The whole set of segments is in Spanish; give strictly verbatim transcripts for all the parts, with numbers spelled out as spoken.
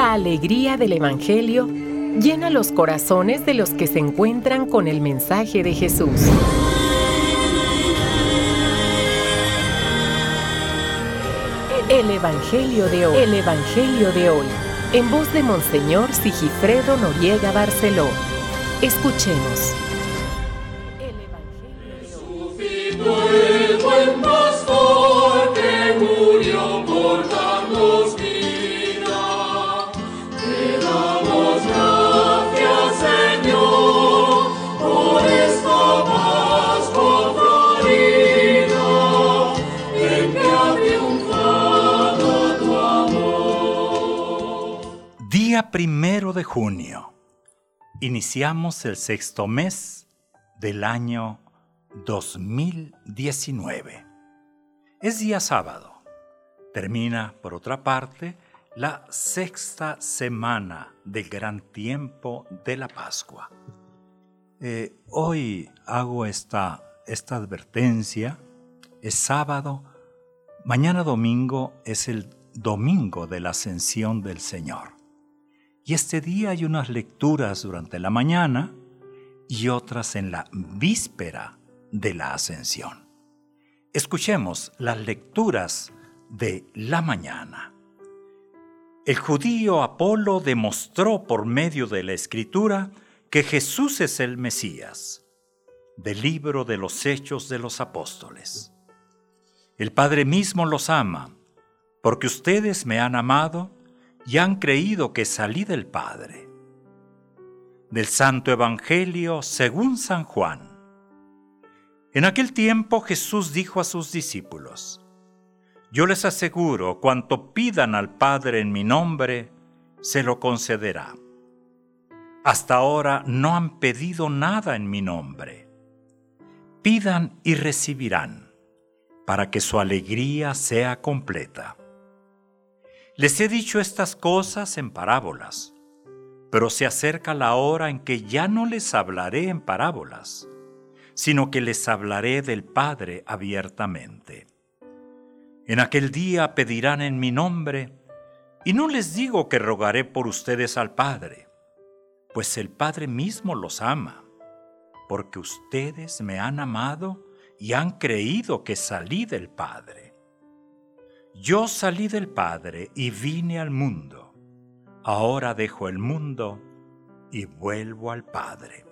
La alegría del Evangelio llena los corazones de los que se encuentran con el mensaje de Jesús. El Evangelio de hoy. El Evangelio de hoy. En voz de Monseñor Sigifredo Noriega Barceló. Escuchemos. El Evangelio de hoy. El buen pastor que murió por darnos vida. Te damos gracias, Señor, por esta Pascua florida, en que ha triunfado tu amor. Día primero de junio. Iniciamos el sexto mes del año dos mil diecinueve. Es día sábado. Termina, por otra parte, la sexta semana del gran tiempo de la Pascua. Eh, hoy hago esta, esta advertencia. Es sábado. Mañana domingo es el domingo de la Ascensión del Señor. Y este día hay unas lecturas durante la mañana y otras en la víspera de la Ascensión. Escuchemos las lecturas de la mañana. El judío Apolo demostró por medio de la Escritura que Jesús es el Mesías. Del libro de los Hechos de los Apóstoles. El Padre mismo los ama, porque ustedes me han amado y han creído que salí del Padre. Del Santo Evangelio según San Juan. En aquel tiempo Jesús dijo a sus discípulos: Yo les aseguro, cuanto pidan al Padre en mi nombre, se lo concederá. Hasta ahora no han pedido nada en mi nombre. Pidan y recibirán, para que su alegría sea completa. Les he dicho estas cosas en parábolas, pero se acerca la hora en que ya no les hablaré en parábolas, sino que les hablaré del Padre abiertamente. En aquel día pedirán en mi nombre, y no les digo que rogaré por ustedes al Padre, pues el Padre mismo los ama, porque ustedes me han amado y han creído que salí del Padre. Yo salí del Padre y vine al mundo. Ahora dejo el mundo y vuelvo al Padre.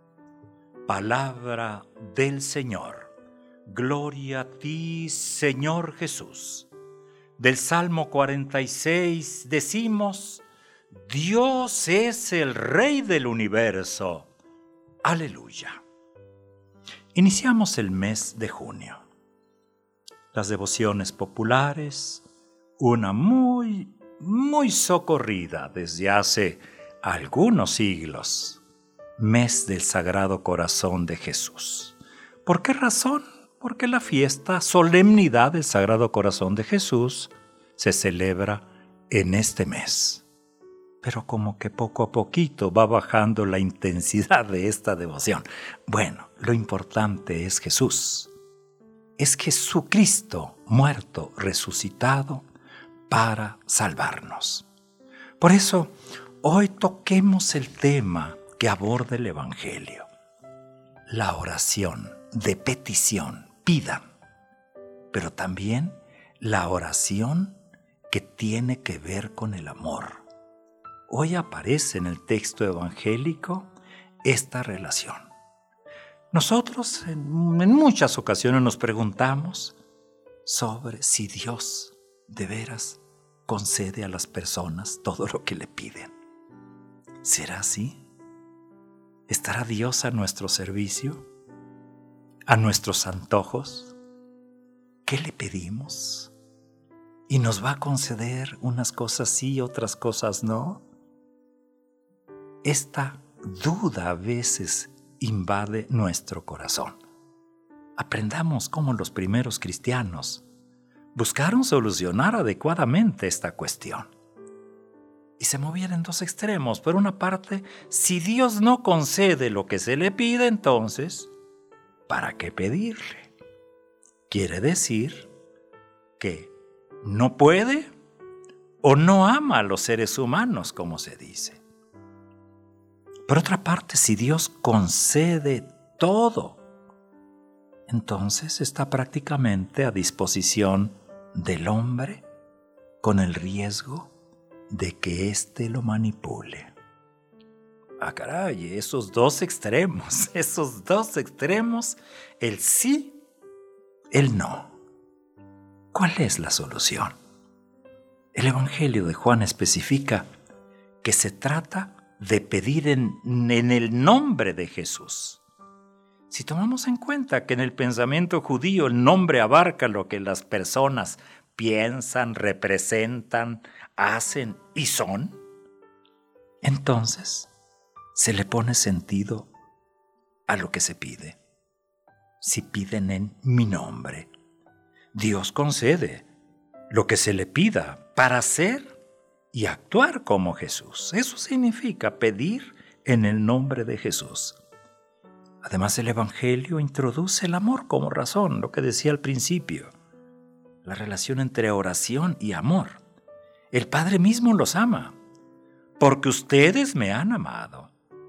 Palabra del Señor. Gloria a ti, Señor Jesús. Del Salmo cuarenta y seis decimos: Dios es el Rey del universo. Aleluya. Iniciamos el mes de junio. Las devociones populares, una muy, muy socorrida desde hace algunos siglos. Mes del Sagrado Corazón de Jesús. ¿Por qué razón? Porque la fiesta, solemnidad del Sagrado Corazón de Jesús se celebra en este mes. Pero como que poco a poquito va bajando la intensidad de esta devoción. Bueno, lo importante es Jesús. Es Jesucristo muerto, resucitado para salvarnos. Por eso, hoy toquemos el tema que aborda el Evangelio. La oración de petición, pidan, pero también la oración que tiene que ver con el amor. Hoy aparece en el texto evangélico esta relación. Nosotros en, en muchas ocasiones nos preguntamos sobre si Dios de veras concede a las personas todo lo que le piden. ¿Será así? ¿Estará Dios a nuestro servicio? ¿A nuestros antojos? ¿Qué le pedimos? ¿Y nos va a conceder unas cosas sí, otras cosas no? Esta duda a veces invade nuestro corazón. Aprendamos cómo los primeros cristianos buscaron solucionar adecuadamente esta cuestión. Y se movían en dos extremos. Por una parte, si Dios no concede lo que se le pide, entonces, ¿para qué pedirle? Quiere decir que no puede o no ama a los seres humanos, como se dice. Por otra parte, si Dios concede todo, entonces está prácticamente a disposición del hombre con el riesgo de que éste lo manipule. Ah, caray, esos dos extremos, esos dos extremos, el sí, el no. ¿Cuál es la solución? El Evangelio de Juan especifica que se trata de pedir en, en el nombre de Jesús. Si tomamos en cuenta que en el pensamiento judío el nombre abarca lo que las personas piensan, representan, hacen y son, entonces se le pone sentido a lo que se pide. Si piden en mi nombre, Dios concede lo que se le pida para ser y actuar como Jesús. Eso significa pedir en el nombre de Jesús. Además, el Evangelio introduce el amor como razón, lo que decía al principio, la relación entre oración y amor. El Padre mismo los ama, porque ustedes me han amado.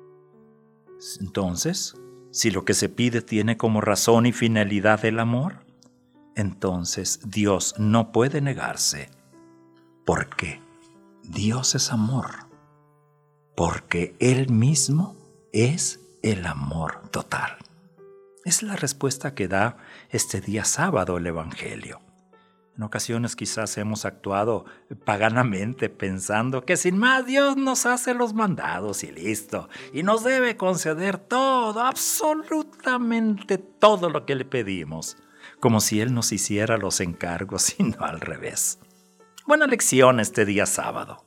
Entonces, si lo que se pide tiene como razón y finalidad el amor, entonces Dios no puede negarse. ¿Por qué? Dios es amor, porque Él mismo es el amor total. Es la respuesta que da este día sábado el Evangelio. En ocasiones quizás hemos actuado paganamente pensando que sin más Dios nos hace los mandados y listo, y nos debe conceder todo, absolutamente todo lo que le pedimos, como si Él nos hiciera los encargos y no al revés. Buena lección este día sábado.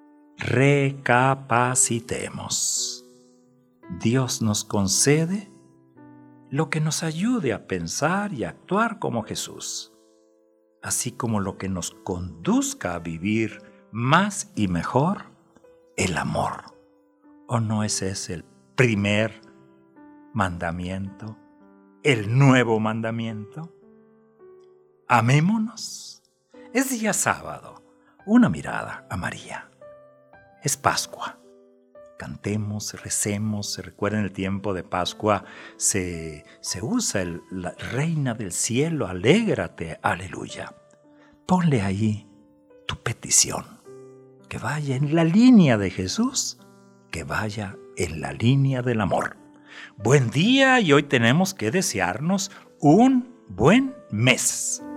Recapacitemos. Dios nos concede lo que nos ayude a pensar y actuar como Jesús, así como lo que nos conduzca a vivir más y mejor el amor. ¿O no ese es el primer mandamiento, el nuevo mandamiento? Amémonos. Es día sábado, una mirada a María. Es Pascua. Cantemos, recemos. Recuerden, el tiempo de Pascua se, se usa el, la Reina del Cielo, alégrate, aleluya. Ponle ahí tu petición, que vaya en la línea de Jesús, que vaya en la línea del amor. Buen día, y hoy tenemos que desearnos un buen mes.